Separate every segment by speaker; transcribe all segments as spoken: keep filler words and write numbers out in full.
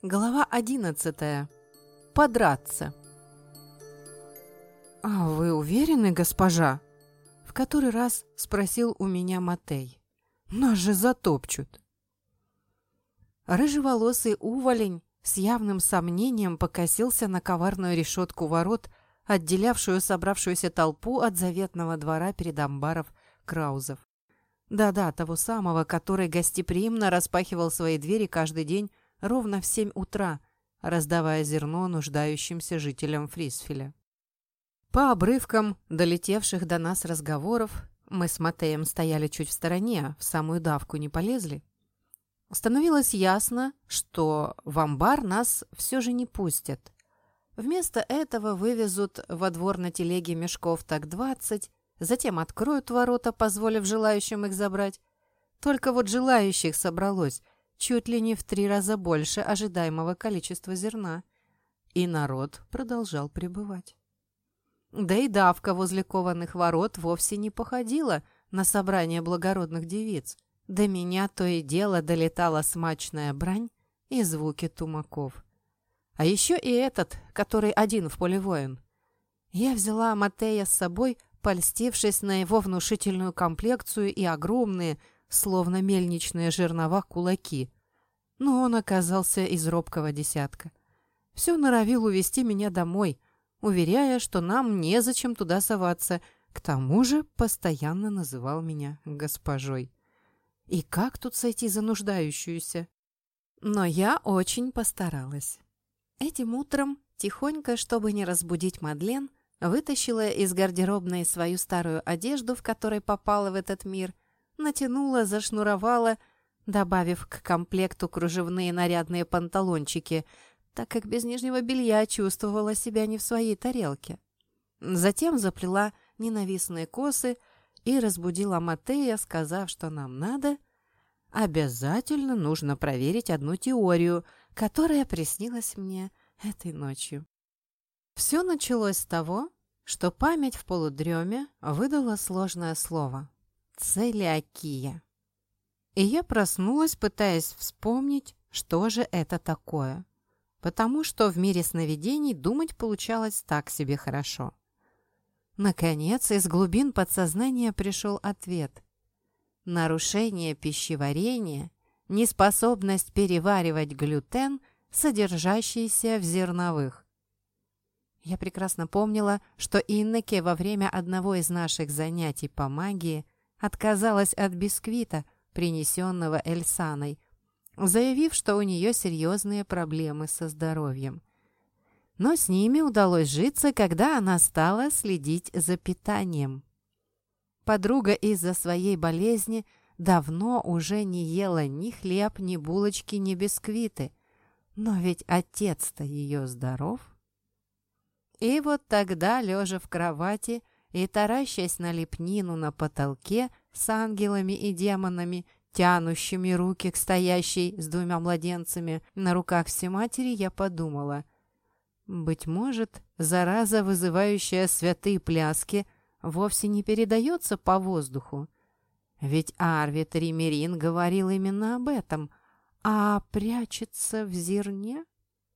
Speaker 1: Глава одиннадцатая. Подраться. «А вы уверены, госпожа?» — в который раз спросил у меня Матей. «Нас же затопчут!» Рыжеволосый уволень с явным сомнением покосился на коварную решетку ворот, отделявшую собравшуюся толпу от заветного двора перед амбаров Краузов. Да-да, того самого, который гостеприимно распахивал свои двери каждый день ровно в семь утра, раздавая зерно нуждающимся жителям Фрисфеля. По обрывкам долетевших до нас разговоров, мы с Матеем стояли чуть в стороне, в самую давку не полезли. Становилось ясно, что в амбар нас все же не пустят. Вместо этого вывезут во двор на телеге мешков так двадцать, затем откроют ворота, позволив желающим их забрать. Только вот желающих собралось чуть ли не в три раза больше ожидаемого количества зерна. И народ продолжал прибывать. Да и давка возле кованых ворот вовсе не походила на собрание благородных девиц. До меня то и дело долетала смачная брань и звуки тумаков. А еще и этот, который один в поле воин. Я взяла Матея с собой, польстившись на его внушительную комплекцию и огромные, словно мельничные жернова, кулаки. Но он оказался из робкого десятка. Все норовил увести меня домой, уверяя, что нам незачем туда соваться. К тому же постоянно называл меня госпожой. И как тут сойти за нуждающуюся? Но я очень постаралась. Этим утром, тихонько, чтобы не разбудить Мадлен, вытащила из гардеробной свою старую одежду, в которой попала в этот мир, натянула, зашнуровала, добавив к комплекту кружевные нарядные панталончики, так как без нижнего белья чувствовала себя не в своей тарелке. Затем заплела ненавистные косы и разбудила Матея, сказав, что нам надо, обязательно нужно проверить одну теорию, которая приснилась мне этой ночью. Все началось с того, что память в полудреме выдала сложное слово – целиакия. И я проснулась, пытаясь вспомнить, что же это такое, потому что в мире сновидений думать получалось так себе хорошо. Наконец, из глубин подсознания пришел ответ. Нарушение пищеварения, неспособность переваривать глютен, содержащийся в зерновых. Я прекрасно помнила, что Иннеке во время одного из наших занятий по магии отказалась от бисквита, принесенного Эльсаной, заявив, что у нее серьезные проблемы со здоровьем. Но с ними удалось житься, когда она стала следить за питанием. Подруга из-за своей болезни давно уже не ела ни хлеб, ни булочки, ни бисквиты. Но ведь отец-то ее здоров. И вот тогда, лежа в кровати и таращась на лепнину на потолке с ангелами и демонами, тянущими руки к стоящей с двумя младенцами на руках Всематери, я подумала, быть может, зараза, вызывающая святые пляски, вовсе не передается по воздуху. Ведь Арвид Римерин говорил именно об этом, а прячется в зерне?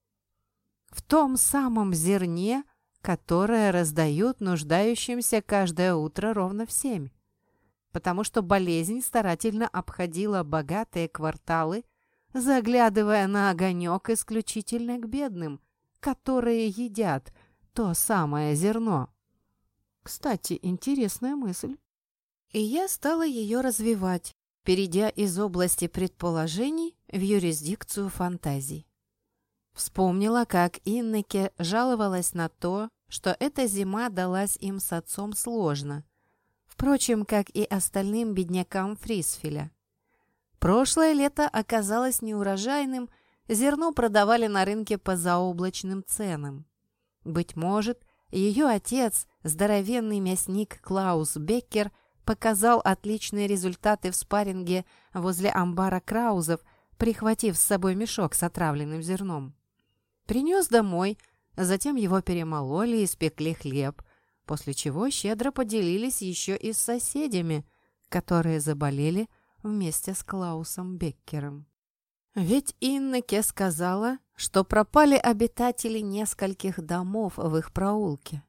Speaker 1: В том самом зерне, которое раздают нуждающимся каждое утро ровно в семь. Потому что болезнь старательно обходила богатые кварталы, заглядывая на огонек исключительно к бедным, которые едят то самое зерно. Кстати, интересная мысль. И я стала ее развивать, перейдя из области предположений в юрисдикцию фантазий. Вспомнила, как Иннеке жаловалась на то, что эта зима далась им с отцом сложно, впрочем, как и остальным беднякам Фрисфеля. Прошлое лето оказалось неурожайным, зерно продавали на рынке по заоблачным ценам. Быть может, ее отец, здоровенный мясник Клаус Беккер, показал отличные результаты в спарринге возле амбара Краузов, прихватив с собой мешок с отравленным зерном. Принес домой, затем его перемололи и испекли хлеб, после чего щедро поделились еще и с соседями, которые заболели вместе с Клаусом Беккером. Ведь Иннеке сказала, что пропали обитатели нескольких домов в их проулке.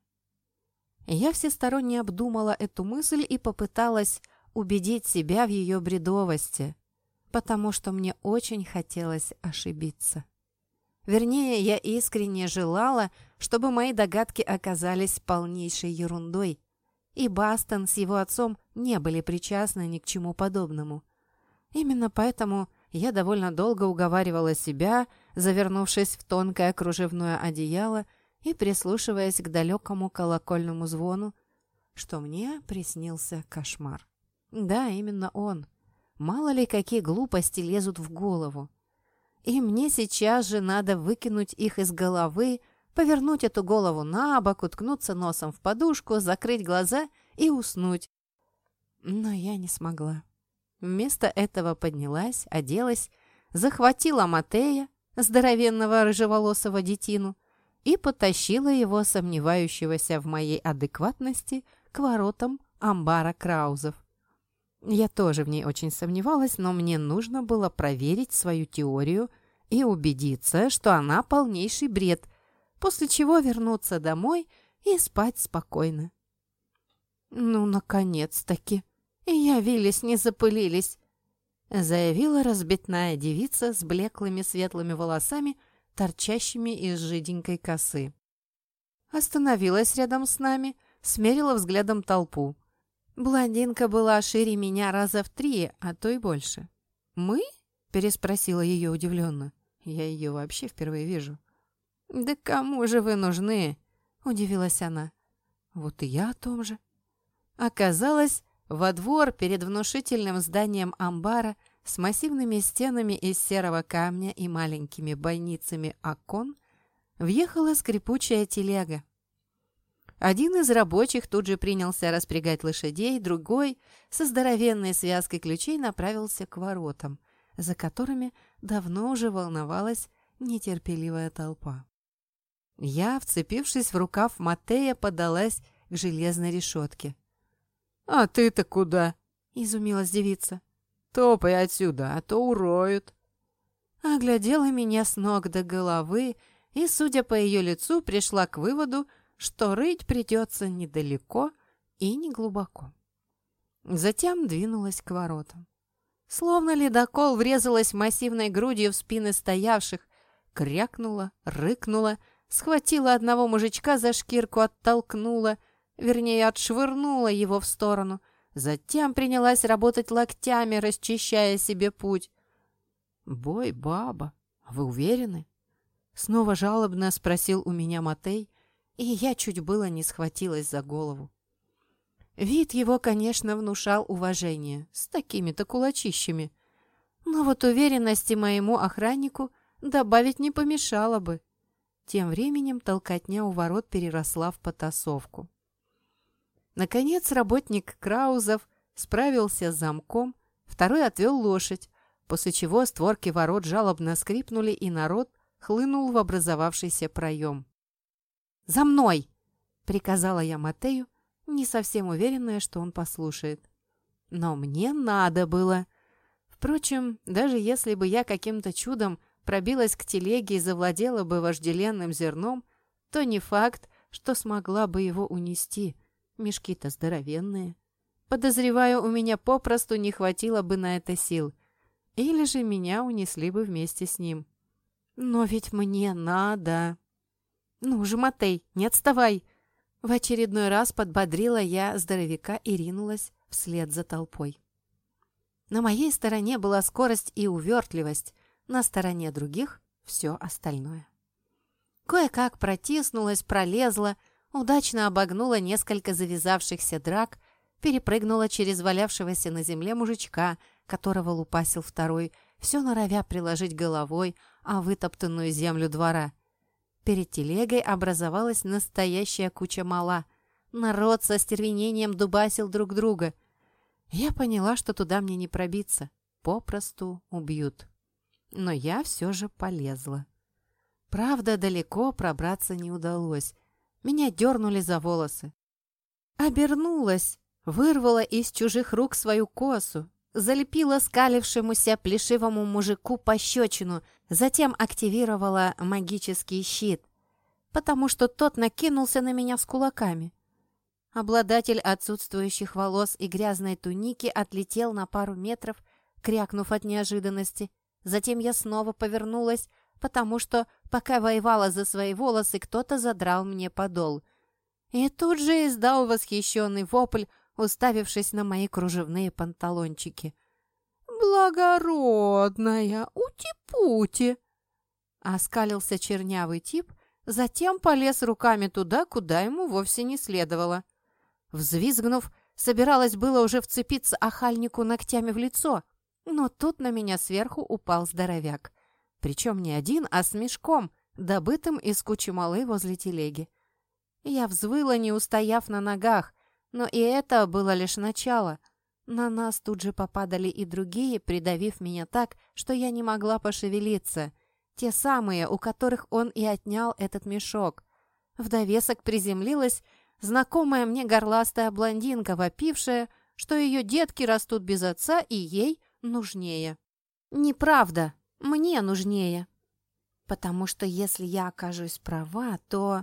Speaker 1: Я всесторонне обдумала эту мысль и попыталась убедить себя в ее бредовости, потому что мне очень хотелось ошибиться. Вернее, я искренне желала, чтобы мои догадки оказались полнейшей ерундой, и Бастон с его отцом не были причастны ни к чему подобному. Именно поэтому я довольно долго уговаривала себя, завернувшись в тонкое кружевное одеяло и прислушиваясь к далекому колокольному звону, что мне приснился кошмар. Да, именно он. Мало ли, какие глупости лезут в голову. И мне сейчас же надо выкинуть их из головы, повернуть эту голову на бок, уткнуться носом в подушку, закрыть глаза и уснуть. Но я не смогла. Вместо этого поднялась, оделась, захватила Матея, здоровенного рыжеволосого детину, и потащила его, сомневающегося в моей адекватности, к воротам амбара Краузов. Я тоже в ней очень сомневалась, но мне нужно было проверить свою теорию и убедиться, что она полнейший бред, после чего вернуться домой и спать спокойно. «Ну, наконец-таки! Явились, не запылились!» заявила разбитная девица с блеклыми светлыми волосами, торчащими из жиденькой косы. Остановилась рядом с нами, смерила взглядом толпу. Блондинка была шире меня раза в три, а то и больше. «Мы?» – переспросила ее удивленно. Я ее вообще впервые вижу. «Да кому же вы нужны?» – удивилась она. «Вот и я о том же». Оказалось, во двор перед внушительным зданием амбара с массивными стенами из серого камня и маленькими бойницами окон въехала скрипучая телега. Один из рабочих тут же принялся распрягать лошадей, другой со здоровенной связкой ключей направился к воротам, за которыми давно уже волновалась нетерпеливая толпа. Я, вцепившись в рукав Матея, подалась к железной решетке. «А ты-то куда?» — изумилась девица. «Топай отсюда, а то уроют». Оглядела меня с ног до головы и, судя по ее лицу, пришла к выводу, что рыть придется недалеко и не глубоко. Затем двинулась к воротам. Словно ледокол врезалась массивной грудью в спины стоявших, крякнула, рыкнула, схватила одного мужичка за шкирку, оттолкнула, вернее, отшвырнула его в сторону, затем принялась работать локтями, расчищая себе путь. «Бой, баба, вы уверены?» Снова жалобно спросил у меня Матей, и я чуть было не схватилась за голову. Вид его, конечно, внушал уважение, с такими-то кулачищами, но вот уверенности моему охраннику добавить не помешало бы. Тем временем толкотня у ворот переросла в потасовку. Наконец работник Краузов справился с замком, второй отвел лошадь, после чего створки ворот жалобно скрипнули, и народ хлынул в образовавшийся проем. «За мной!» — приказала я Матею, не совсем уверенная, что он послушает. Но мне надо было. Впрочем, даже если бы я каким-то чудом пробилась к телеге и завладела бы вожделенным зерном, то не факт, что смогла бы его унести. Мешки-то здоровенные. Подозреваю, у меня попросту не хватило бы на это сил. Или же меня унесли бы вместе с ним. Но ведь мне надо. «Ну же, Матей, не отставай!» В очередной раз подбодрила я здоровяка и ринулась вслед за толпой. На моей стороне была скорость и увертливость, на стороне других — все остальное. Кое-как протиснулась, пролезла, удачно обогнула несколько завязавшихся драк, перепрыгнула через валявшегося на земле мужичка, которого лупасил второй, все норовя приложить головой о вытоптанную землю двора. Перед телегой образовалась настоящая куча мала. Народ со стервенением дубасил друг друга. Я поняла, что туда мне не пробиться. Попросту убьют. Но я все же полезла. Правда, далеко пробраться не удалось. Меня дернули за волосы. Обернулась, вырвала из чужих рук свою косу, залепила скалившемуся плешивому мужику пощечину, Затем активировала магический щит, потому что тот накинулся на меня с кулаками. Обладатель отсутствующих волос и грязной туники отлетел на пару метров, крякнув от неожиданности. Затем я снова повернулась, потому что, пока воевала за свои волосы, кто-то задрал мне подол. И тут же издал восхищенный вопль, уставившись на мои кружевные панталончики. «Благородная, ути-пути!» Оскалился чернявый тип, затем полез руками туда, куда ему вовсе не следовало. Взвизгнув, собиралась было уже вцепиться охальнику ногтями в лицо, но тут на меня сверху упал здоровяк. Причем не один, а с мешком, добытым из кучи малы возле телеги. Я взвыла, не устояв на ногах, но и это было лишь начало. На нас тут же попадали и другие, придавив меня так, что я не могла пошевелиться. Те самые, у которых он и отнял этот мешок. В довесок приземлилась знакомая мне горластая блондинка, вопившая, что ее детки растут без отца и ей нужнее. Неправда, мне нужнее. Потому что если я окажусь права, то...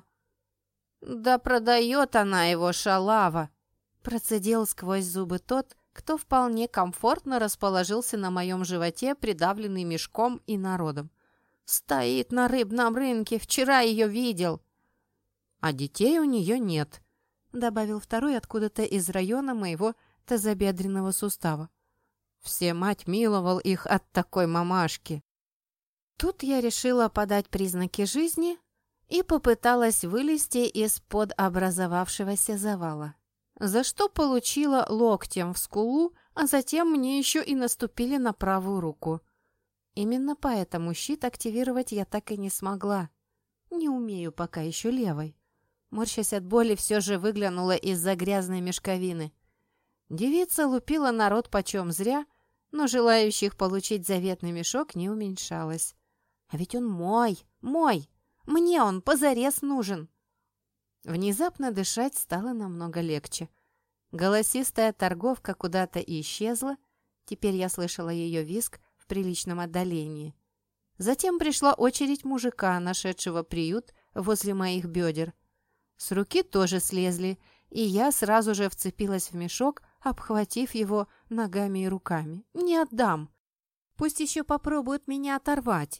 Speaker 1: «Да продает она его, шалава!» Процедил сквозь зубы тот, кто вполне комфортно расположился на моем животе, придавленный мешком и народом. «Стоит на рыбном рынке, вчера ее видел!» «А детей у нее нет», — добавил второй откуда-то из района моего тазобедренного сустава. «Все мать миловал их от такой мамашки». Тут я решила подать признаки жизни и попыталась вылезти из-под образовавшегося завала, за что получила локтем в скулу, а затем мне еще и наступили на правую руку. Именно поэтому щит активировать я так и не смогла. Не умею пока еще левой. Морщась от боли, все же выглянула из-за грязной мешковины. Девица лупила народ почем зря, но желающих получить заветный мешок не уменьшалось. А ведь он мой, мой! Мне он позарез нужен! Внезапно дышать стало намного легче. Голосистая торговка куда-то исчезла, теперь я слышала ее визг в приличном отдалении. Затем пришла очередь мужика, нашедшего приют возле моих бедер. С руки тоже слезли, и я сразу же вцепилась в мешок, обхватив его ногами и руками. Не отдам. Пусть еще попробуют меня оторвать.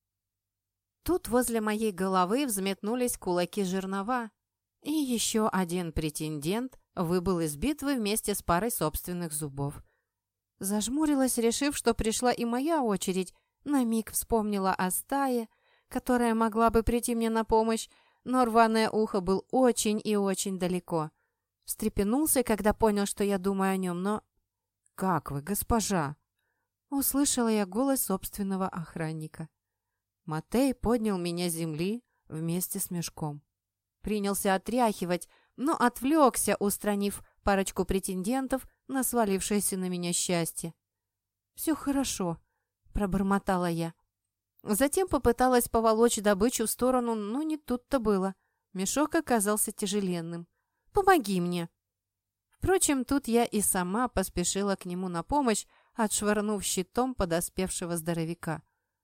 Speaker 1: Тут возле моей головы взметнулись кулаки жернова, и еще один претендент выбыл из битвы вместе с парой собственных зубов. Зажмурилась, решив, что пришла и моя очередь, на миг вспомнила о стае, которая могла бы прийти мне на помощь, но рваное ухо был очень и очень далеко. Встрепенулся, когда понял, что я думаю о нем, но... «Как вы, госпожа?» Услышала я голос собственного охранника. Матей поднял меня с земли вместе с мешком. Принялся отряхивать, но отвлекся, устранив парочку претендентов на свалившееся на меня счастье. «Все хорошо», — пробормотала я. Затем попыталась поволочь добычу в сторону, но не тут-то было. Мешок оказался тяжеленным. «Помоги мне!» Впрочем, тут я и сама поспешила к нему на помощь, отшвырнув щитом подоспевшего здоровяка.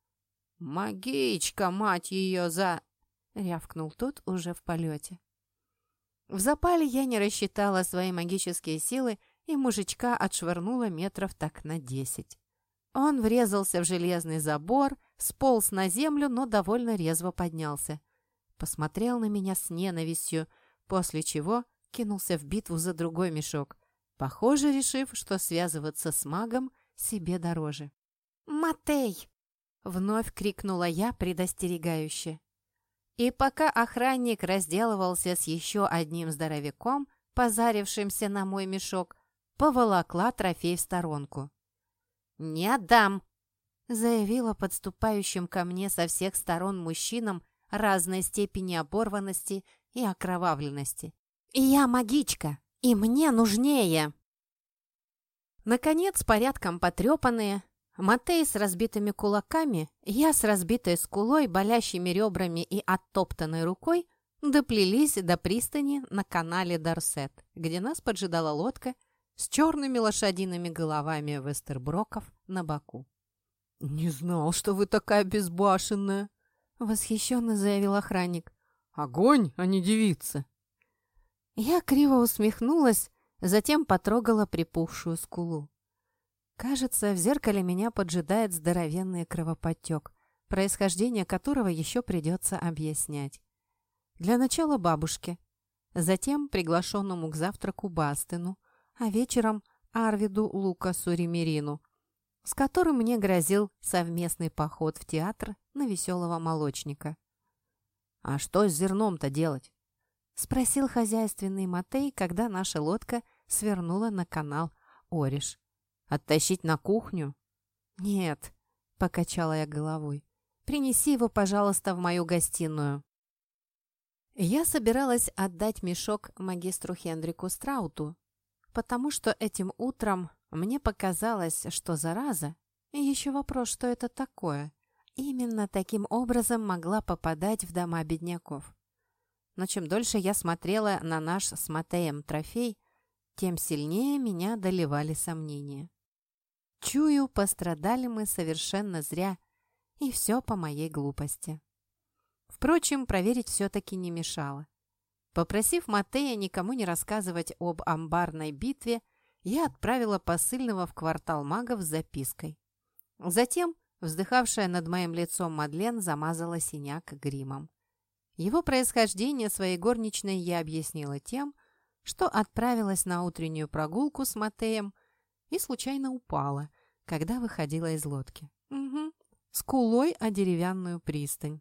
Speaker 1: «Магичка, мать ее, за...» — рявкнул тот уже в полете. В запале я не рассчитала свои магические силы, и мужичка отшвырнула метров так на десять. Он врезался в железный забор, сполз на землю, но довольно резво поднялся. Посмотрел на меня с ненавистью, после чего кинулся в битву за другой мешок, похоже, решив, что связываться с магом себе дороже. «Матей!» — вновь крикнула я предостерегающе. И пока охранник разделывался с еще одним здоровяком, позарившимся на мой мешок, поволокла трофей в сторонку. «Не отдам!» — заявила подступающим ко мне со всех сторон мужчинам разной степени оборванности и окровавленности. «Я магичка, и мне нужнее!» Наконец, порядком потрепанные, Матей с разбитыми кулаками, я с разбитой скулой, болящими ребрами и оттоптанной рукой доплелись до пристани на канале Дорсет, где нас поджидала лодка с черными лошадиными головами вестерброков на боку. «Не знал, что вы такая безбашенная», — восхищенно заявил охранник. «Огонь, а не девица». Я криво усмехнулась, затем потрогала припухшую скулу. Кажется, в зеркале меня поджидает здоровенный кровоподтек, происхождение которого еще придется объяснять. Для начала бабушке, затем приглашенному к завтраку Бастину, а вечером Арвиду Лукасу Ремерину, с которым мне грозил совместный поход в театр на «Веселого молочника». «А что с зерном-то делать?» — спросил хозяйственный Матей, когда наша лодка свернула на канал Ориш. «Оттащить на кухню?» «Нет», — покачала я головой. «Принеси его, пожалуйста, в мою гостиную». Я собиралась отдать мешок магистру Хендрику Страуту, потому что этим утром мне показалось, что зараза, и еще вопрос, что это такое, именно таким образом могла попадать в дома бедняков. Но чем дольше я смотрела на наш с Матеем трофей, тем сильнее меня одолевали сомнения. Чую, пострадали мы совершенно зря, и все по моей глупости. Впрочем, проверить все-таки не мешало. Попросив Матея никому не рассказывать об амбарной битве, я отправила посыльного в квартал магов с запиской. Затем, вздыхавшая над моим лицом Мадлен замазала синяк гримом. Его происхождение своей горничной я объяснила тем, что отправилась на утреннюю прогулку с Матеем и случайно упала, когда выходила из лодки. Угу, скулой о деревянную пристань.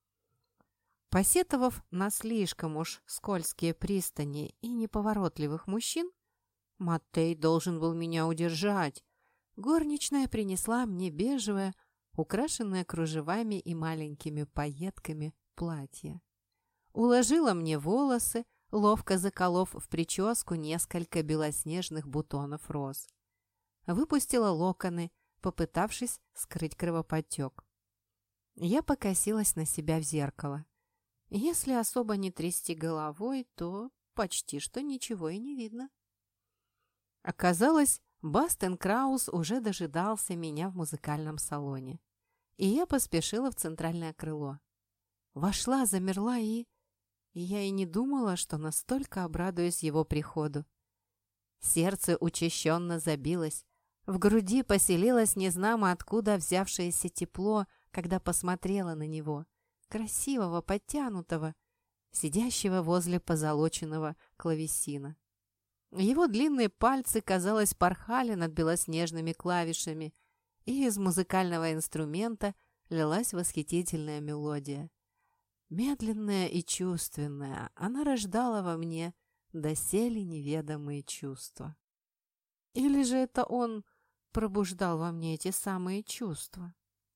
Speaker 1: Посетовав на слишком уж скользкие пристани и неповоротливых мужчин, Матей должен был меня удержать. Горничная принесла мне бежевое, украшенное кружевами и маленькими пайетками платье. Уложила мне волосы, ловко заколов в прическу несколько белоснежных бутонов роз. Выпустила локоны, попытавшись скрыть кровоподтек. Я покосилась на себя в зеркало. Если особо не трясти головой, то почти что ничего и не видно. Оказалось, Бастен Краус уже дожидался меня в музыкальном салоне, и я поспешила в центральное крыло. Вошла, замерла и... и я и не думала, что настолько обрадуюсь его приходу. Сердце учащенно забилось, в груди поселилось незнамо откуда взявшееся тепло, когда посмотрела на него, красивого, подтянутого, сидящего возле позолоченного клавесина. Его длинные пальцы, казалось, порхали над белоснежными клавишами, и из музыкального инструмента лилась восхитительная мелодия. Медленная и чувственная, она рождала во мне доселе неведомые чувства. Или же это он пробуждал во мне эти самые чувства?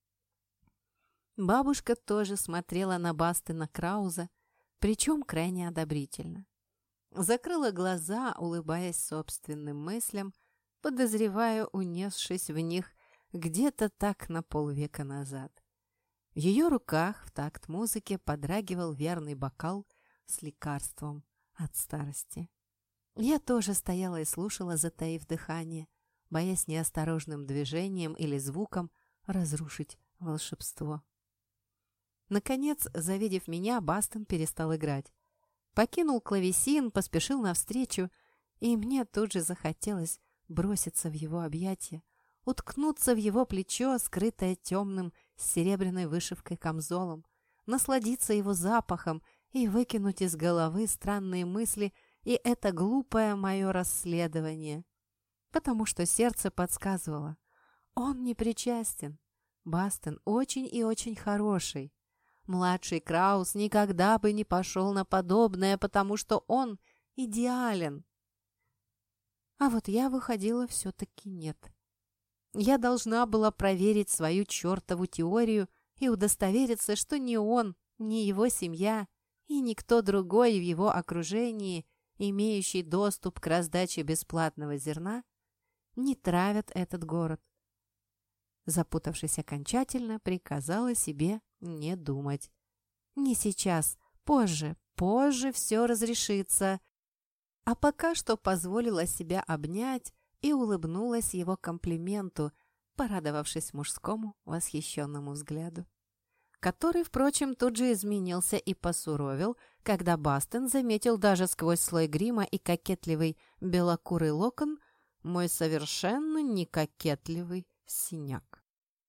Speaker 1: Бабушка тоже смотрела на Бастена Крауза, причем крайне одобрительно. Закрыла глаза, улыбаясь собственным мыслям, подозревая, унесшись в них где-то так на полвека назад. В ее руках в такт музыке подрагивал верный бокал с лекарством от старости. Я тоже стояла и слушала, затаив дыхание, боясь неосторожным движением или звуком разрушить волшебство. Наконец, завидев меня, Бастен перестал играть. Покинул клавесин, поспешил навстречу, и мне тут же захотелось броситься в его объятия, уткнуться в его плечо, скрытое темным с серебряной вышивкой камзолом, насладиться его запахом и выкинуть из головы странные мысли и это глупое мое расследование. Потому что сердце подсказывало: он не причастен. Бастен очень и очень хороший. Младший Краус никогда бы не пошел на подобное, потому что он идеален. А вот я выходила все-таки нет. Я должна была проверить свою чертову теорию и удостовериться, что ни он, ни его семья и никто другой в его окружении, имеющий доступ к раздаче бесплатного зерна, не травят этот город. Запутавшись окончательно, приказала себе не думать. Не сейчас, позже, позже все разрешится. А пока что позволила себя обнять и улыбнулась его комплименту, порадовавшись мужскому восхищенному взгляду, который, впрочем, тут же изменился и посуровил, когда Бастен заметил даже сквозь слой грима и кокетливый белокурый локон мой совершенно не кокетливый синяк.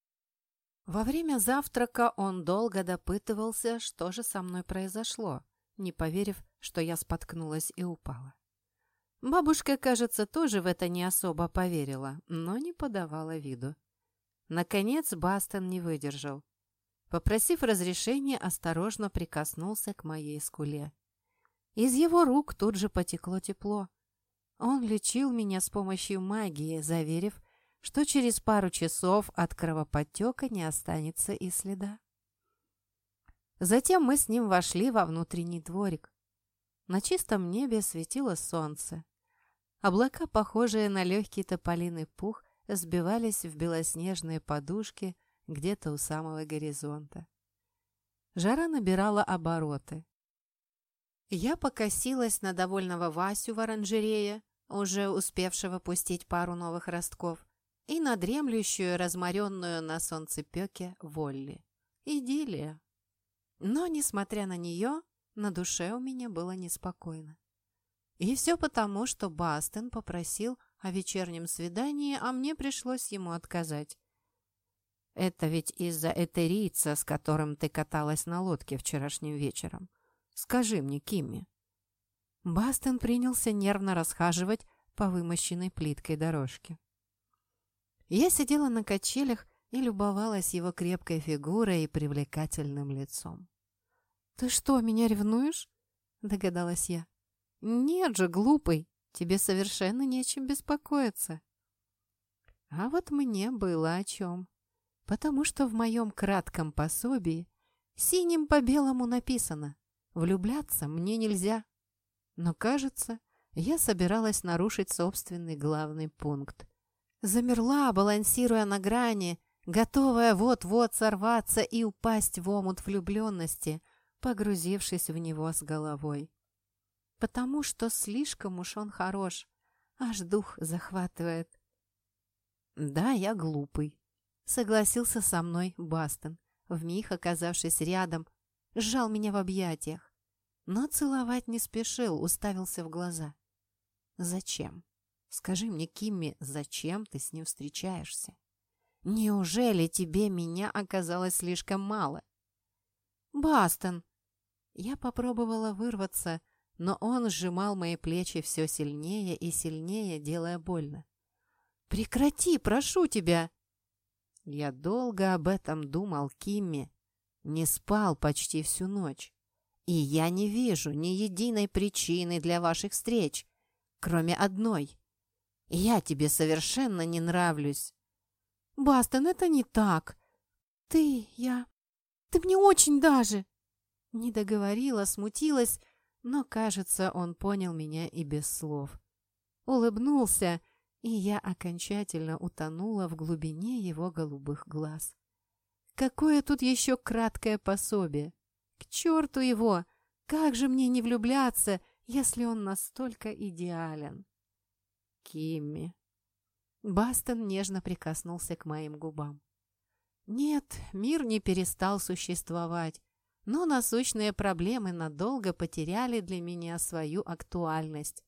Speaker 1: Во время завтрака он долго допытывался, что же со мной произошло, не поверив, что я споткнулась и упала. Бабушка, кажется, тоже в это не особо поверила, но не подавала виду. Наконец Бастен не выдержал. Попросив разрешения, осторожно прикоснулся к моей скуле. Из его рук тут же потекло тепло. Он лечил меня с помощью магии, заверив, что через пару часов от кровоподтека не останется и следа. Затем мы с ним вошли во внутренний дворик. На чистом небе светило солнце. Облака, похожие на легкий тополиный пух, сбивались в белоснежные подушки где-то у самого горизонта. Жара набирала обороты. Я покосилась на довольного Васю в оранжерее, уже успевшего пустить пару новых ростков, и на дремлющую, разморенную на солнцепеке Волли. Идиллия. Но, несмотря на нее, на душе у меня было неспокойно. И все потому, что Бастен попросил о вечернем свидании, а мне пришлось ему отказать. «Это ведь из-за этерийца, с которым ты каталась на лодке вчерашним вечером. Скажи мне, Кимми». Бастен принялся нервно расхаживать по вымощенной плиткой дорожке. Я сидела на качелях и любовалась его крепкой фигурой и привлекательным лицом. «Ты что, меня ревнуешь?» – догадалась я. «Нет же, глупый, тебе совершенно нечем беспокоиться». А вот мне было о чем. Потому что в моем кратком пособии синим по белому написано «Влюбляться мне нельзя». Но, кажется, я собиралась нарушить собственный главный пункт. Замерла, балансируя на грани, готовая вот-вот сорваться и упасть в омут влюбленности, погрузившись в него с головой. Потому что слишком уж он хорош, аж дух захватывает. «Да, я глупый», — согласился со мной Бастен, вмиг оказавшись рядом, сжал меня в объятиях, но целовать не спешил, уставился в глаза. «Зачем? Скажи мне, Кимми, зачем ты с ним встречаешься? Неужели тебе меня оказалось слишком мало?» «Бастен!» Я попробовала вырваться, но он сжимал мои плечи все сильнее и сильнее, делая больно. «Прекрати, прошу тебя!» Я долго об этом думал, Кимми. Не спал почти всю ночь. И я не вижу ни единой причины для ваших встреч, кроме одной. Я тебе совершенно не нравлюсь. «Бастен, это не так. Ты, я... Ты мне очень даже...» Не договорила, смутилась, но, кажется, он понял меня и без слов. Улыбнулся, и я окончательно утонула в глубине его голубых глаз. Какое тут еще краткое пособие? К черту его! Как же мне не влюбляться, если он настолько идеален? Кимми. Бастен нежно прикоснулся к моим губам. Нет, мир не перестал существовать, но насущные проблемы надолго потеряли для меня свою актуальность.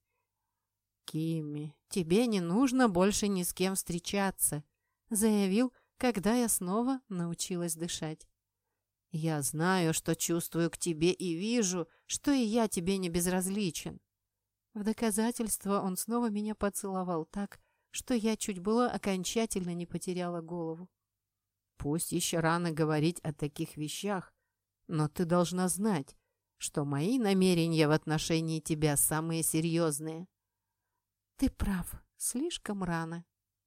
Speaker 1: «Кимми, тебе не нужно больше ни с кем встречаться», — заявил, когда я снова научилась дышать. «Я знаю, что чувствую к тебе и вижу, что и я тебе не безразличен». В доказательство он снова меня поцеловал так, что я чуть было окончательно не потеряла голову. «Пусть еще рано говорить о таких вещах, но ты должна знать, что мои намерения в отношении тебя самые серьезные». «Ты прав, слишком рано».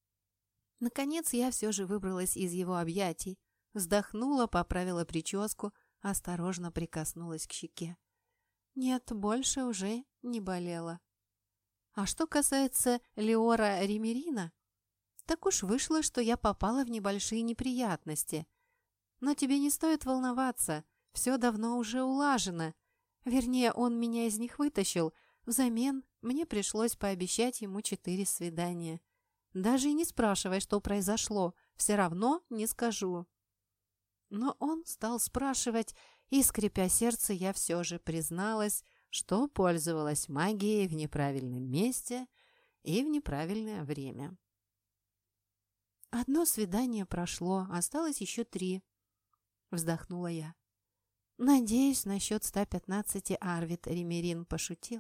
Speaker 1: Наконец я все же выбралась из его объятий, вздохнула, поправила прическу, осторожно прикоснулась к щеке. Нет, больше уже не болело. А что касается Леора Ремерина, так уж вышло, что я попала в небольшие неприятности. Но тебе не стоит волноваться, все давно уже улажено. Вернее, он меня из них вытащил. Взамен мне пришлось пообещать ему четыре свидания. Даже и не спрашивай, что произошло, все равно не скажу». Но он стал спрашивать, и, скрипя сердце, я все же призналась, что пользовалась магией в неправильном месте и в неправильное время. «Одно свидание прошло, осталось еще три», — вздохнула я. «Надеюсь, насчет ста пятнадцати Арвид Ремерин пошутил.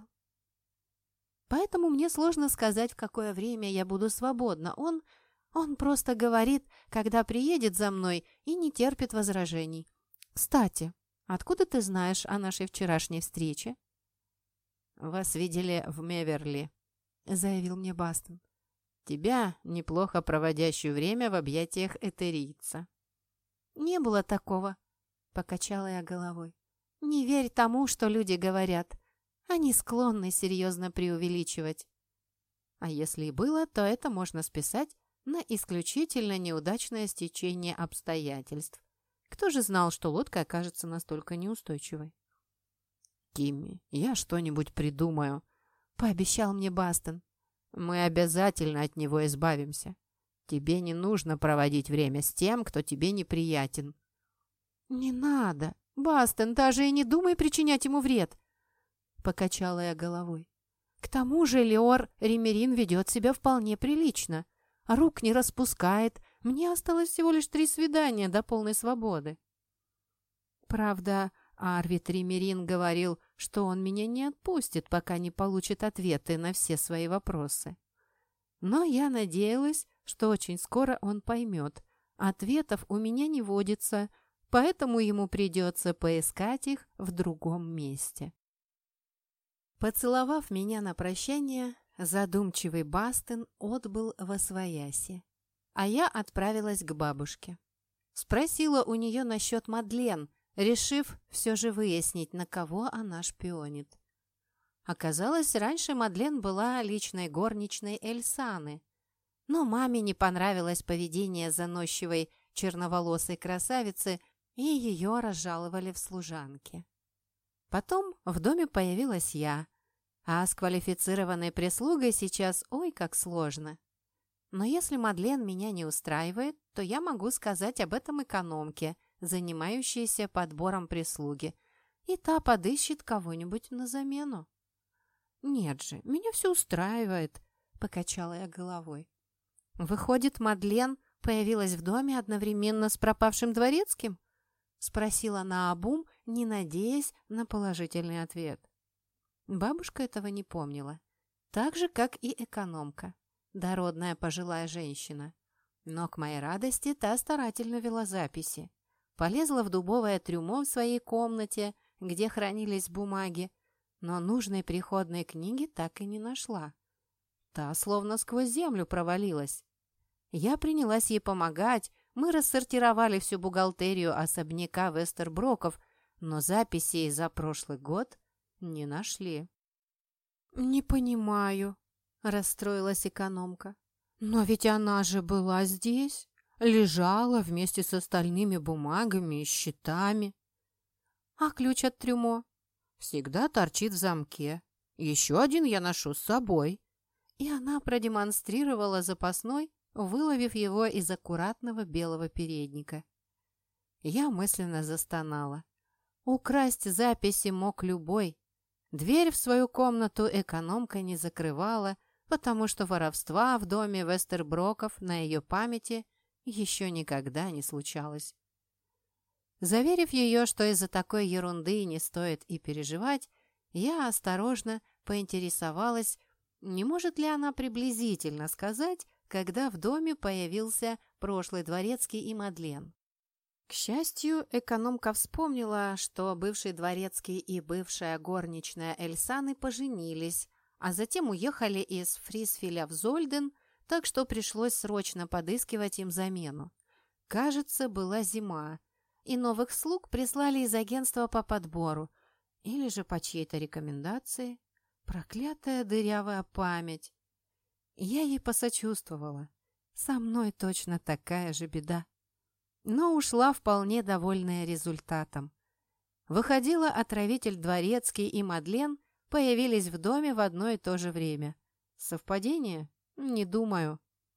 Speaker 1: Поэтому мне сложно сказать, в какое время я буду свободна. Он, он просто говорит, когда приедет за мной, и не терпит возражений. Кстати, откуда ты знаешь о нашей вчерашней встрече?» «Вас видели в Меверли», — заявил мне Бастон. «Тебя, неплохо проводящую время в объятиях этерийца». «Не было такого», — покачала я головой. «Не верь тому, что люди говорят. Они склонны серьезно преувеличивать. А если и было, то это можно списать на исключительно неудачное стечение обстоятельств. Кто же знал, что лодка окажется настолько неустойчивой?» «Кимми, я что-нибудь придумаю», — пообещал мне Бастон. «Мы обязательно от него избавимся. Тебе не нужно проводить время с тем, кто тебе неприятен». «Не надо, Бастон, даже и не думай причинять ему вред», — покачала я головой. «К тому же Леор Ремерин ведет себя вполне прилично. Рук не распускает. Мне осталось всего лишь три свидания до полной свободы». Правда, Арвид Ремерин говорил, что он меня не отпустит, пока не получит ответы на все свои вопросы. Но я надеялась, что очень скоро он поймет. Ответов у меня не водится, поэтому ему придется поискать их в другом месте. Поцеловав меня на прощание, задумчивый Бастон отбыл восвояси, а я отправилась к бабушке. Спросила у нее насчет Мадлен, решив все же выяснить, на кого она шпионит. Оказалось, раньше Мадлен была личной горничной Эльсаны, но маме не понравилось поведение заносчивой черноволосой красавицы, и ее разжаловали в служанки. Потом в доме появилась я, а с квалифицированной прислугой сейчас ой как сложно. Но если Мадлен меня не устраивает, то я могу сказать об этом экономке, занимающейся подбором прислуги, и та подыщет кого-нибудь на замену. «Нет же, меня все устраивает», — покачала я головой. «Выходит, Мадлен появилась в доме одновременно с пропавшим дворецким?» — спросила наобум, не надеясь на положительный ответ. Бабушка этого не помнила, так же, как и экономка, дородная пожилая женщина. Но, к моей радости, та старательно вела записи. Полезла в дубовое трюмо в своей комнате, где хранились бумаги, но нужной приходной книги так и не нашла. Та словно сквозь землю провалилась. Я принялась ей помогать, мы рассортировали всю бухгалтерию особняка Вестерброков, но записей за прошлый год не нашли. «Не понимаю», — расстроилась экономка. «Но ведь она же была здесь, лежала вместе с остальными бумагами и счетами. А ключ от трюмо всегда торчит в замке. Еще один я ношу с собой». И она продемонстрировала запасной, выловив его из аккуратного белого передника. Я мысленно застонала. Украсть записи мог любой. Дверь в свою комнату экономка не закрывала, потому что воровства в доме Вестерброков на ее памяти еще никогда не случалось. Заверив ее, что из-за такой ерунды не стоит и переживать, я осторожно поинтересовалась, не может ли она приблизительно сказать, когда в доме появился прошлый дворецкий и Мадлен. К счастью, экономка вспомнила, что бывший дворецкий и бывшая горничная Эльсаны поженились, а затем уехали из Фрисфиля в Зольден, так что пришлось срочно подыскивать им замену. Кажется, была зима, и новых слуг прислали из агентства по подбору, или же по чьей-то рекомендации. Проклятая дырявая память. Я ей посочувствовала. Со мной точно такая же беда. Но ушла вполне довольная результатом. Выходила, отравитель Дворецкий и Мадлен появились в доме в одно и то же время. Совпадение? Не думаю.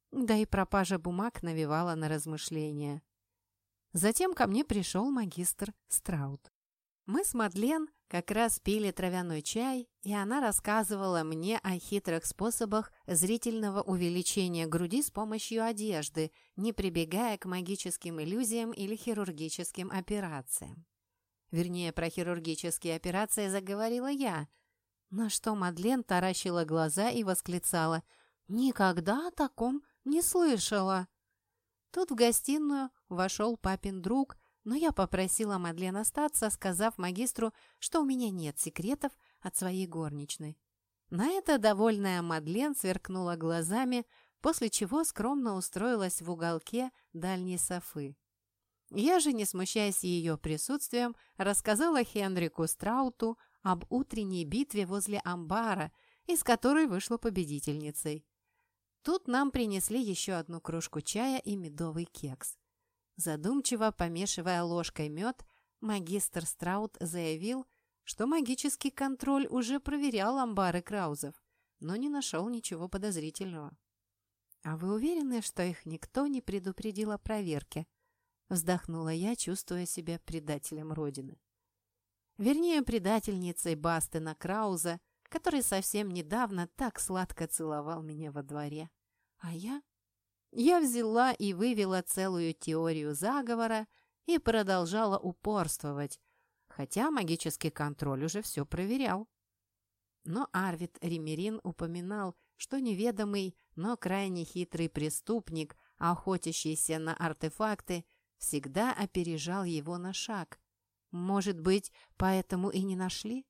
Speaker 1: Да и пропажа бумаг навевала на размышления. Затем ко мне пришел магистр Страут. Мы с Мадлен как раз пили травяной чай, и она рассказывала мне о хитрых способах зрительного увеличения груди с помощью одежды, не прибегая к магическим иллюзиям или хирургическим операциям. Вернее, про хирургические операции заговорила я, на что Мадлен таращила глаза и восклицала: «Никогда о таком не слышала!» Тут в гостиную вошел папин друг, но я попросила Мадлен остаться, сказав магистру, что у меня нет секретов от своей горничной. На это довольная Мадлен сверкнула глазами, после чего скромно устроилась в уголке дальней софы. Я же, не смущаясь ее присутствием, рассказала Хенрику Страуту об утренней битве возле амбара, из которой вышла победительницей. Тут нам принесли еще одну кружку чая и медовый кекс. Задумчиво помешивая ложкой мед, магистр Страут заявил, что магический контроль уже проверял амбары Краузов, но не нашел ничего подозрительного. «А вы уверены, что их никто не предупредил о проверке?» — вздохнула я, чувствуя себя предателем Родины. Вернее, предательницей Бастена Крауза, который совсем недавно так сладко целовал меня во дворе. А я... Я взяла и вывела целую теорию заговора и продолжала упорствовать, хотя магический контроль уже все проверял. Но Арвид Римерин упоминал, что неведомый, но крайне хитрый преступник, охотящийся на артефакты, всегда опережал его на шаг. Может быть, поэтому и не нашли?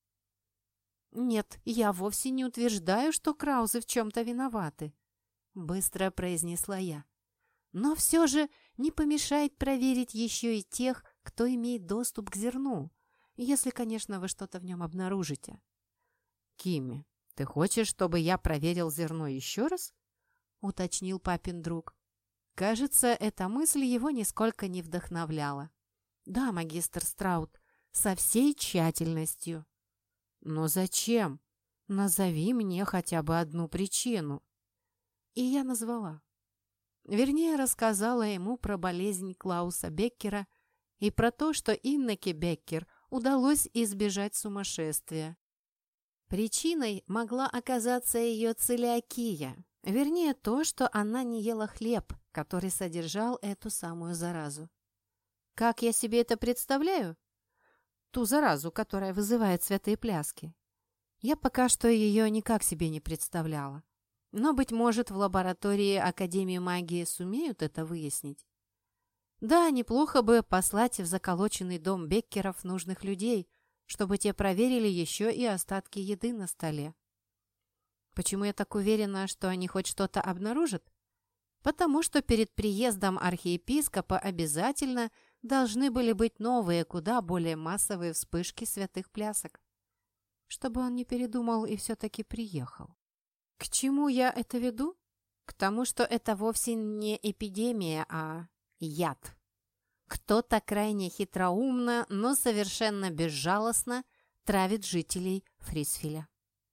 Speaker 1: «Нет, я вовсе не утверждаю, что Краузы в чем-то виноваты», — быстро произнесла я. «Но все же не помешает проверить еще и тех, кто имеет доступ к зерну, если, конечно, вы что-то в нем обнаружите». «Кимми, ты хочешь, чтобы я проверил зерно еще раз?» — уточнил папин друг. Кажется, эта мысль его нисколько не вдохновляла. «Да, магистр Страут, со всей тщательностью». «Но зачем? Назови мне хотя бы одну причину». И я назвала. Вернее, рассказала ему про болезнь Клауса Беккера и про то, что Иннеке Беккер удалось избежать сумасшествия. Причиной могла оказаться ее целиакия, вернее, то, что она не ела хлеб, который содержал эту самую заразу. Как я себе это представляю? Ту заразу, которая вызывает святые пляски. Я пока что ее никак себе не представляла. Но, быть может, в лаборатории Академии магии сумеют это выяснить. Да, неплохо бы послать в заколоченный дом Беккеров нужных людей, чтобы те проверили еще и остатки еды на столе. Почему я так уверена, что они хоть что-то обнаружат? Потому что перед приездом архиепископа обязательно должны были быть новые, куда более массовые вспышки святых плясок. Чтобы он не передумал и все-таки приехал. К чему я это веду? К тому, что это вовсе не эпидемия, а яд. Кто-то крайне хитроумно, но совершенно безжалостно травит жителей Фрисфиля.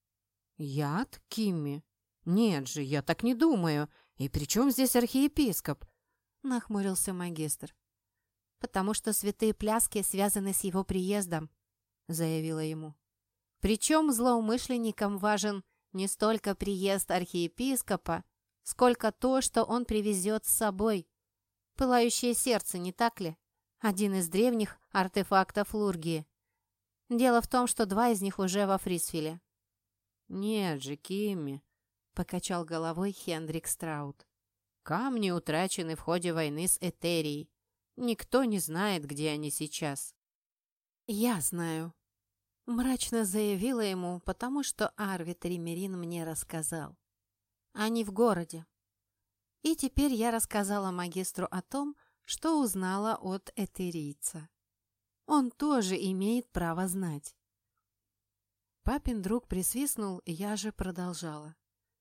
Speaker 1: «Яд, Кимми? Нет же, я так не думаю. И при чем здесь архиепископ?» — нахмурился магистр. «Потому что святые пляски связаны с его приездом», — заявила ему. «Причем злоумышленникам важен не столько приезд архиепископа, сколько то, что он привезет с собой. Пылающее сердце, не так ли? Один из древних артефактов Лургии. Дело в том, что два из них уже во Фрисфиле». «Нет же, Кимми», — покачал головой Хендрик Страут. «Камни утрачены в ходе войны с Этерией. Никто не знает, где они сейчас». «Я знаю», — мрачно заявила ему, потому что Арвид Римерин мне рассказал. «Они в городе». И теперь я рассказала магистру о том, что узнала от этерийца. Он тоже имеет право знать. Папин друг присвистнул, я же продолжала.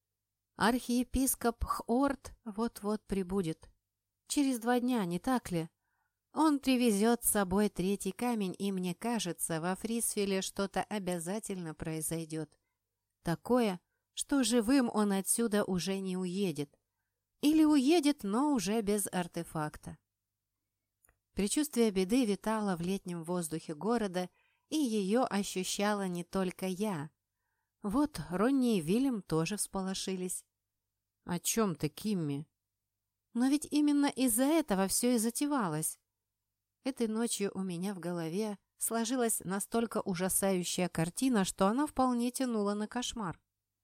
Speaker 1: Архиепископ Хорд вот-вот прибудет. Через два дня, не так ли? Он привезет с собой третий камень, и, мне кажется, во Фрисфиле что-то обязательно произойдет. Такое, что живым он отсюда уже не уедет. Или уедет, но уже без артефакта. Предчувствие беды витало в летнем воздухе города, и ее ощущала не только я. Вот Ронни и Вильям тоже всполошились. «О чем ты, Кимми?» Но ведь именно из-за этого все и затевалось. Этой ночью у меня в голове сложилась настолько ужасающая картина, что она вполне тянула на кошмар.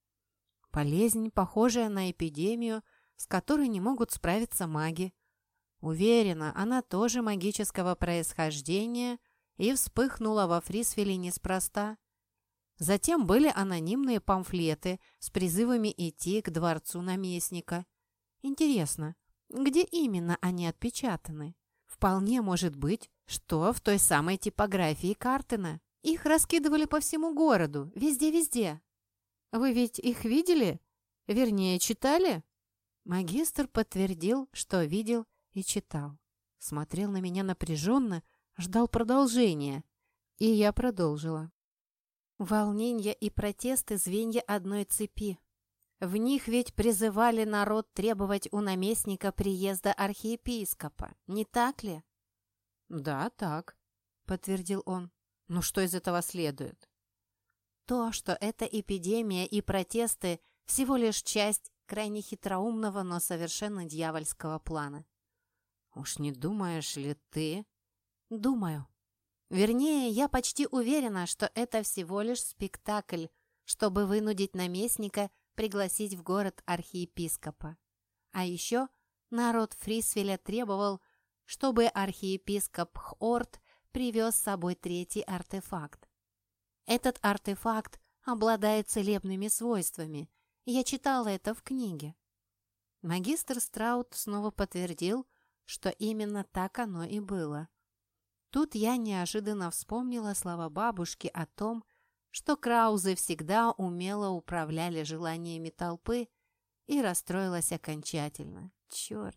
Speaker 1: Болезнь, похожая на эпидемию, с которой не могут справиться маги. Уверена, она тоже магического происхождения и вспыхнула во Фрисвеле неспроста. Затем были анонимные памфлеты с призывами идти к дворцу наместника. Интересно, где именно они отпечатаны? Вполне может быть, что в той самой типографии Картена. Их раскидывали по всему городу, везде-везде. Вы ведь их видели? Вернее, читали? Магистр подтвердил, что видел и читал. Смотрел на меня напряженно, ждал продолжения. И я продолжила. Волнение и протесты — звенья одной цепи. В них ведь призывали народ требовать у наместника приезда архиепископа, не так ли? «Да, так», — подтвердил он. «Ну что из этого следует?» То, что эта эпидемия и протесты — всего лишь часть крайне хитроумного, но совершенно дьявольского плана. «Уж не думаешь ли ты?» «Думаю. Вернее, я почти уверена, что это всего лишь спектакль, чтобы вынудить наместника пригласить в город архиепископа. А еще народ Фрисвеля требовал, чтобы архиепископ Хорт привез с собой третий артефакт. Этот артефакт обладает целебными свойствами. Я читала это в книге». Магистр Страут снова подтвердил, что именно так оно и было. Тут я неожиданно вспомнила слова бабушки о том, что Краузы всегда умело управляли желаниями толпы, и расстроилась окончательно. Черт!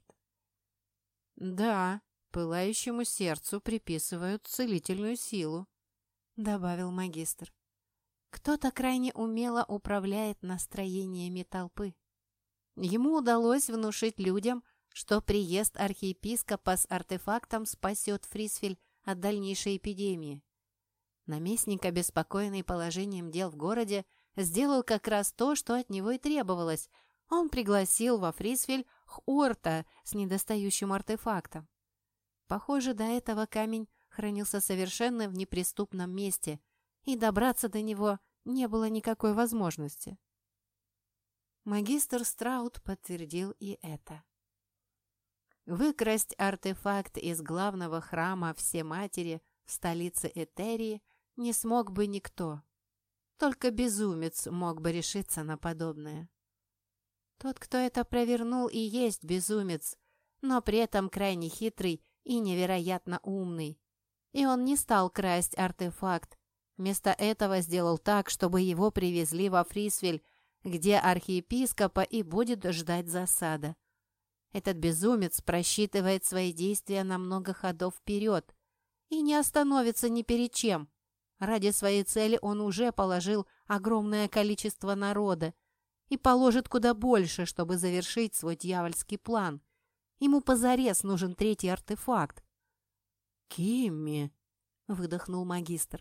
Speaker 1: «Да, пылающему сердцу приписывают целительную силу», — добавил магистр. «Кто-то крайне умело управляет настроениями толпы. Ему удалось внушить людям, что приезд архиепископа с артефактом спасет Фрисвель от дальнейшей эпидемии. Наместник, обеспокоенный положением дел в городе, сделал как раз то, что от него и требовалось. Он пригласил во Фрисвель Хорта с недостающим артефактом. Похоже, до этого камень хранился совершенно в неприступном месте, и добраться до него не было никакой возможности. Магистр Страут подтвердил и это. Выкрасть артефакт из главного храма Всематери в столице Этерии не смог бы никто. Только безумец мог бы решиться на подобное. Тот, кто это провернул, и есть безумец, но при этом крайне хитрый и невероятно умный. И он не стал красть артефакт. Вместо этого сделал так, чтобы его привезли во Фрисвель, где архиепископа и будет ждать засада. Этот безумец просчитывает свои действия на много ходов вперед и не остановится ни перед чем. Ради своей цели он уже положил огромное количество народа и положит куда больше, чтобы завершить свой дьявольский план. Ему позарез нужен третий артефакт. «Кимми!» — выдохнул магистр.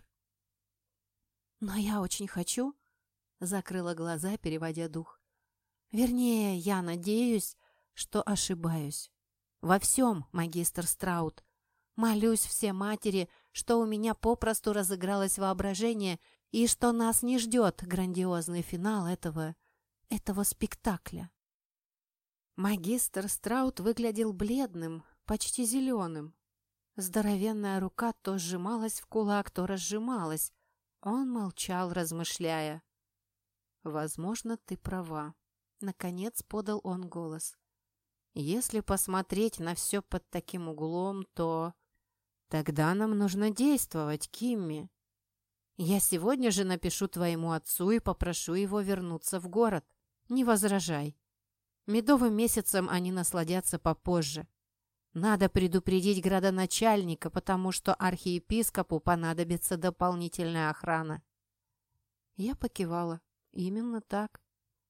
Speaker 1: «Но я очень хочу», — закрыла глаза, переводя дух. «Вернее, я надеюсь, что ошибаюсь. Во всем, магистр Страут. Молюсь все матери, что у меня попросту разыгралось воображение и что нас не ждет грандиозный финал этого, этого спектакля». Магистр Страут выглядел бледным, почти зеленым. Здоровенная рука то сжималась в кулак, то разжималась. Он молчал, размышляя. «Возможно, ты права», — наконец подал он голос. «Если посмотреть на все под таким углом, то... Тогда нам нужно действовать, Кимми. Я сегодня же напишу твоему отцу и попрошу его вернуться в город. Не возражай. Медовым месяцем они насладятся попозже. Надо предупредить градоначальника, потому что архиепископу понадобится дополнительная охрана». Я покивала. Именно так.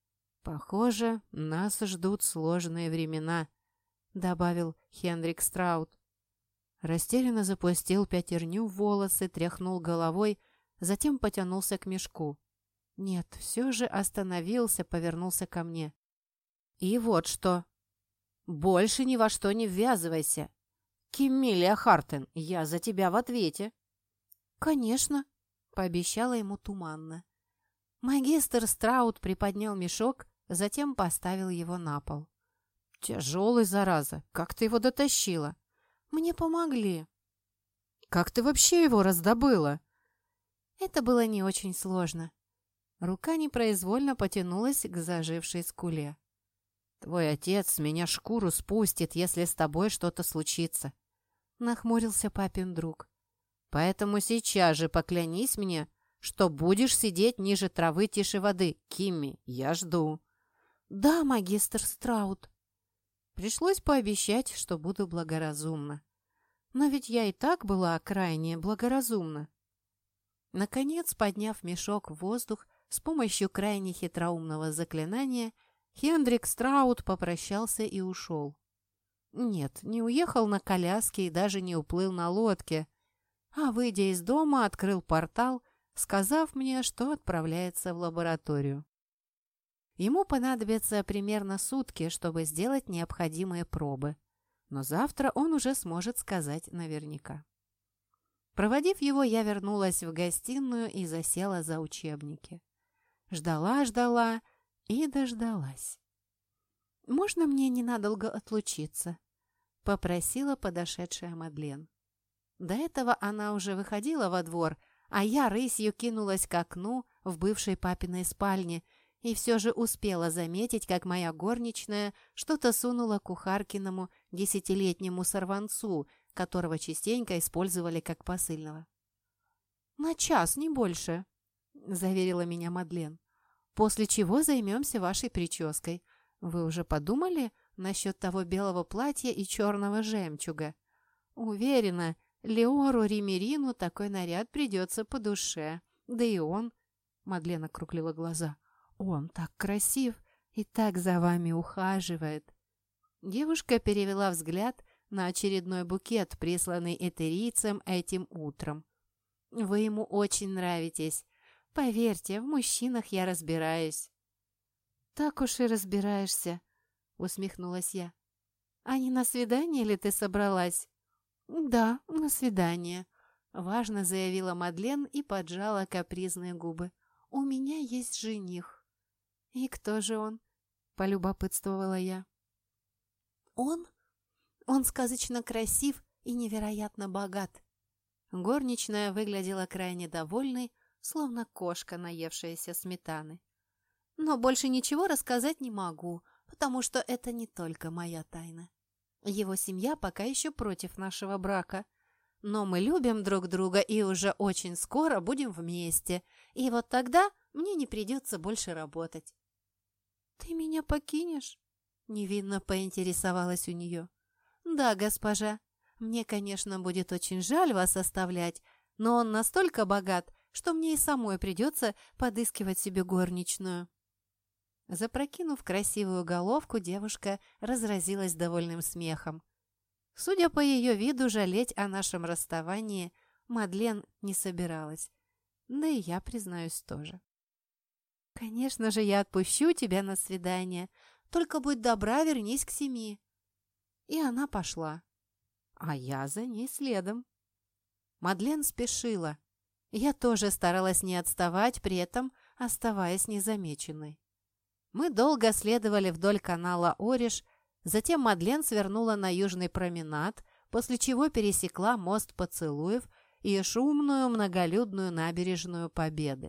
Speaker 1: «Похоже, нас ждут сложные времена», — добавил Хендрик Страут. Растерянно запустил пятерню в волосы, тряхнул головой, затем потянулся к мешку. Нет, все же остановился, повернулся ко мне. «И вот что. Больше ни во что не ввязывайся. Киммилия Хартен, я за тебя в ответе». «Конечно», — пообещала ему туманно. Магистр Страут приподнял мешок, затем поставил его на пол. «Тяжелый, зараза! Как ты его дотащила?» «Мне помогли». «Как ты вообще его раздобыла?» Это было не очень сложно. Рука непроизвольно потянулась к зажившей скуле. «Твой отец с меня шкуру спустит, если с тобой что-то случится», — нахмурился папин друг. «Поэтому сейчас же поклянись мне, что будешь сидеть ниже травы тише воды. Кимми, я жду». «Да, магистр Страут». Пришлось пообещать, что буду благоразумна. Но ведь я и так была крайне благоразумна. Наконец, подняв мешок в воздух с помощью крайне хитроумного заклинания, Хендрик Страут попрощался и ушел. Нет, не уехал на коляске и даже не уплыл на лодке, а, выйдя из дома, открыл портал, сказав мне, что отправляется в лабораторию. Ему понадобится примерно сутки, чтобы сделать необходимые пробы, но завтра он уже сможет сказать наверняка. Проводив его, я вернулась в гостиную и засела за учебники. Ждала-ждала и дождалась. «Можно мне ненадолго отлучиться?» — попросила подошедшая Мадлен. До этого она уже выходила во двор, а я рысью кинулась к окну в бывшей папиной спальне и все же успела заметить, как моя горничная что-то сунула кухаркиному десятилетнему сорванцу, которого частенько использовали как посыльного. «На час, не больше», — заверила меня Мадлен. «После чего займемся вашей прической. Вы уже подумали насчет того белого платья и черного жемчуга? Уверена, Леору Римерину такой наряд придется по душе. Да и он...» — Мадлен округлила глаза. «Он так красив и так за вами ухаживает». Девушка перевела взгляд на очередной букет, присланный этерийцем этим утром. «Вы ему очень нравитесь. Поверьте, в мужчинах я разбираюсь». «Так уж и разбираешься», — усмехнулась я. «А не на свидание ли ты собралась?» «Да, на свидание», — важно заявила Мадлен и поджала капризные губы. «У меня есть жених». «И кто же он?» — полюбопытствовала я. «Он? Он сказочно красив и невероятно богат». Горничная выглядела крайне довольной, словно кошка, наевшаяся сметаны. «Но больше ничего рассказать не могу, потому что это не только моя тайна. Его семья пока еще против нашего брака. Но мы любим друг друга и уже очень скоро будем вместе. И вот тогда мне не придется больше работать». «Ты меня покинешь?» — невинно поинтересовалась у нее. «Да, госпожа. Мне, конечно, будет очень жаль вас оставлять, но он настолько богат, что мне и самой придется подыскивать себе горничную». Запрокинув красивую головку, девушка разразилась довольным смехом. Судя по ее виду, жалеть о нашем расставании Мадлен не собиралась. Да и я, признаюсь, тоже. «Конечно же, я отпущу тебя на свидание. Только будь добра, вернись к семи». И она пошла. А я за ней следом. Мадлен спешила. Я тоже старалась не отставать, при этом оставаясь незамеченной. Мы долго следовали вдоль канала Ориш, затем Мадлен свернула на южный променад, после чего пересекла мост Поцелуев и шумную многолюдную набережную Победы.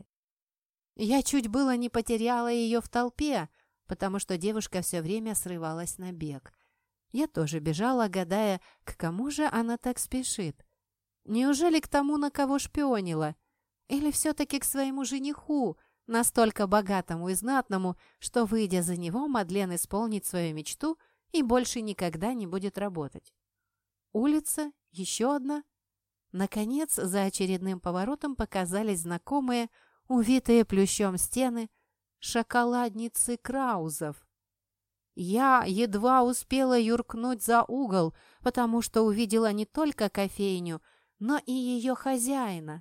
Speaker 1: Я чуть было не потеряла ее в толпе, потому что девушка все время срывалась на бег. Я тоже бежала, гадая, к кому же она так спешит. Неужели к тому, на кого шпионила? Или все-таки к своему жениху, настолько богатому и знатному, что, выйдя за него, Мадлен исполнит свою мечту и больше никогда не будет работать? Улица, еще одна. Наконец, за очередным поворотом показались знакомые, увитые плющом стены, шоколадницы Краузов. Я едва успела юркнуть за угол, потому что увидела не только кофейню, но и ее хозяина.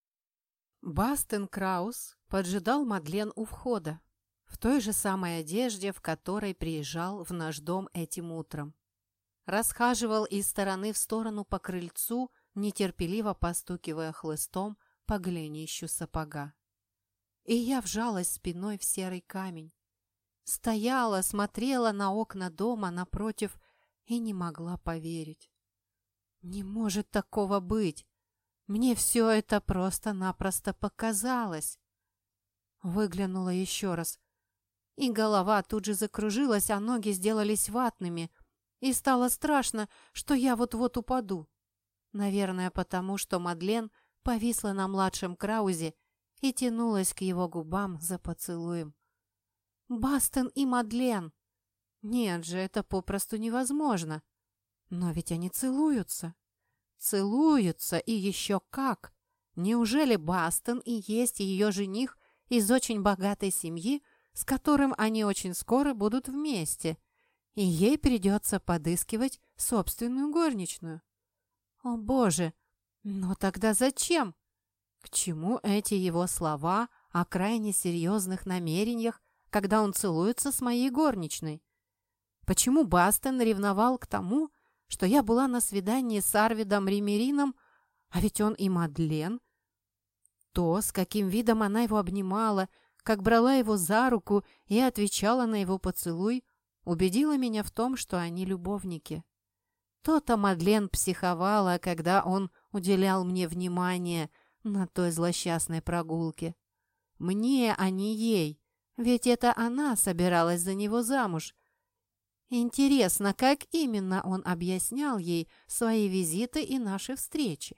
Speaker 1: Бастен Крауз поджидал Мадлен у входа, в той же самой одежде, в которой приезжал в наш дом этим утром. Расхаживал из стороны в сторону по крыльцу, нетерпеливо постукивая хлыстом по голенищу сапога. И я вжалась спиной в серый камень. Стояла, смотрела на окна дома напротив и не могла поверить. Не может такого быть. Мне все это просто-напросто показалось. Выглянула еще раз, и голова тут же закружилась, а ноги сделались ватными, и стало страшно, что я вот-вот упаду. Наверное, потому что Мадлен повисла на младшем Краузе и тянулась к его губам за поцелуем. Бастен и Мадлен! Нет же, это попросту невозможно. Но ведь они целуются. Целуются, и еще как! Неужели Бастен и есть ее жених из очень богатой семьи, с которым они очень скоро будут вместе, и ей придется подыскивать собственную горничную? О, Боже! Но тогда зачем? К чему эти его слова о крайне серьезных намерениях, когда он целуется с моей горничной? Почему Бастен ревновал к тому, что я была на свидании с Арвидом Ремерином, а ведь он и Мадлен? То, с каким видом она его обнимала, как брала его за руку и отвечала на его поцелуй, убедило меня в том, что они любовники. То-то Мадлен психовала, когда он уделял мне внимание на той злосчастной прогулке. Мне, а не ей, ведь это она собиралась за него замуж. Интересно, как именно он объяснял ей свои визиты и наши встречи?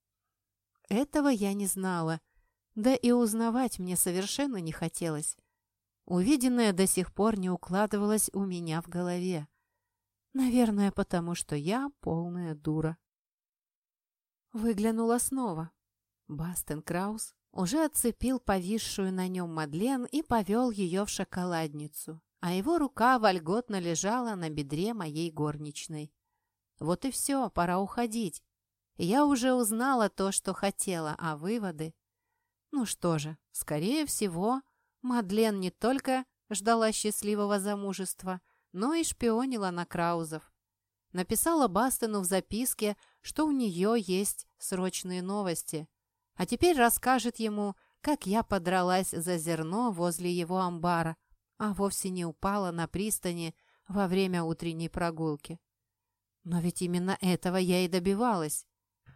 Speaker 1: Этого я не знала, да и узнавать мне совершенно не хотелось. Увиденное до сих пор не укладывалось у меня в голове. Наверное, потому что я полная дура. Выглянула снова. Бастен Крауз уже отцепил повисшую на нем Мадлен и повел ее в шоколадницу, а его рука вольготно лежала на бедре моей горничной. Вот и все, пора уходить. Я уже узнала то, что хотела, а выводы... Ну что же, скорее всего, Мадлен не только ждала счастливого замужества, но и шпионила на Краузов. Написала Бастену в записке, что у нее есть срочные новости, а теперь расскажет ему, как я подралась за зерно возле его амбара, а вовсе не упала на пристани во время утренней прогулки. Но ведь именно этого я и добивалась.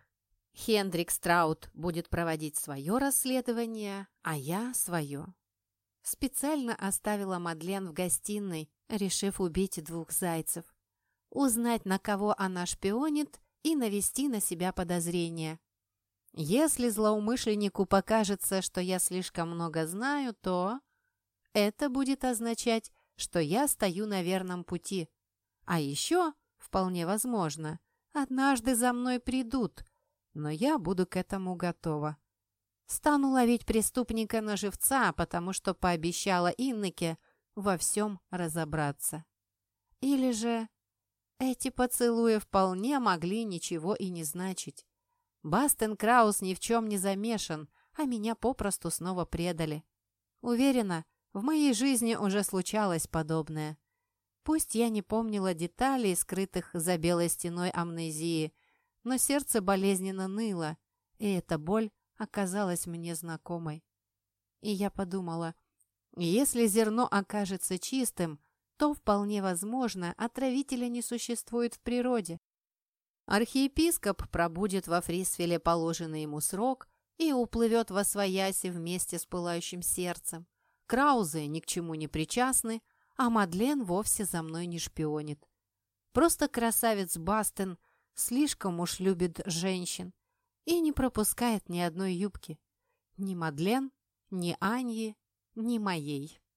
Speaker 1: Хендрик Страут будет проводить свое расследование, а я свое. Специально оставила Мадлен в гостиной, решив убить двух зайцев. Узнать, на кого она шпионит, и навести на себя подозрения. Если злоумышленнику покажется, что я слишком много знаю, то это будет означать, что я стою на верном пути. А еще, вполне возможно, однажды за мной придут, но я буду к этому готова. Стану ловить преступника на живца, потому что пообещала Иннеке во всем разобраться. Или же эти поцелуи вполне могли ничего и не значить. Бастен Крауз ни в чем не замешан, а меня попросту снова предали. Уверена, в моей жизни уже случалось подобное. Пусть я не помнила деталей, скрытых за белой стеной амнезии, но сердце болезненно ныло, и эта боль оказалась мне знакомой. И я подумала, если зерно окажется чистым, то вполне возможно, отравителя не существует в природе. Архиепископ пробудет во Фрисвеле положенный ему срок и уплывет восвояси вместе с пылающим сердцем. Краузы ни к чему не причастны, а Мадлен вовсе за мной не шпионит. Просто красавец Бастен слишком уж любит женщин и не пропускает ни одной юбки. Ни Мадлен, ни Аньи, ни моей.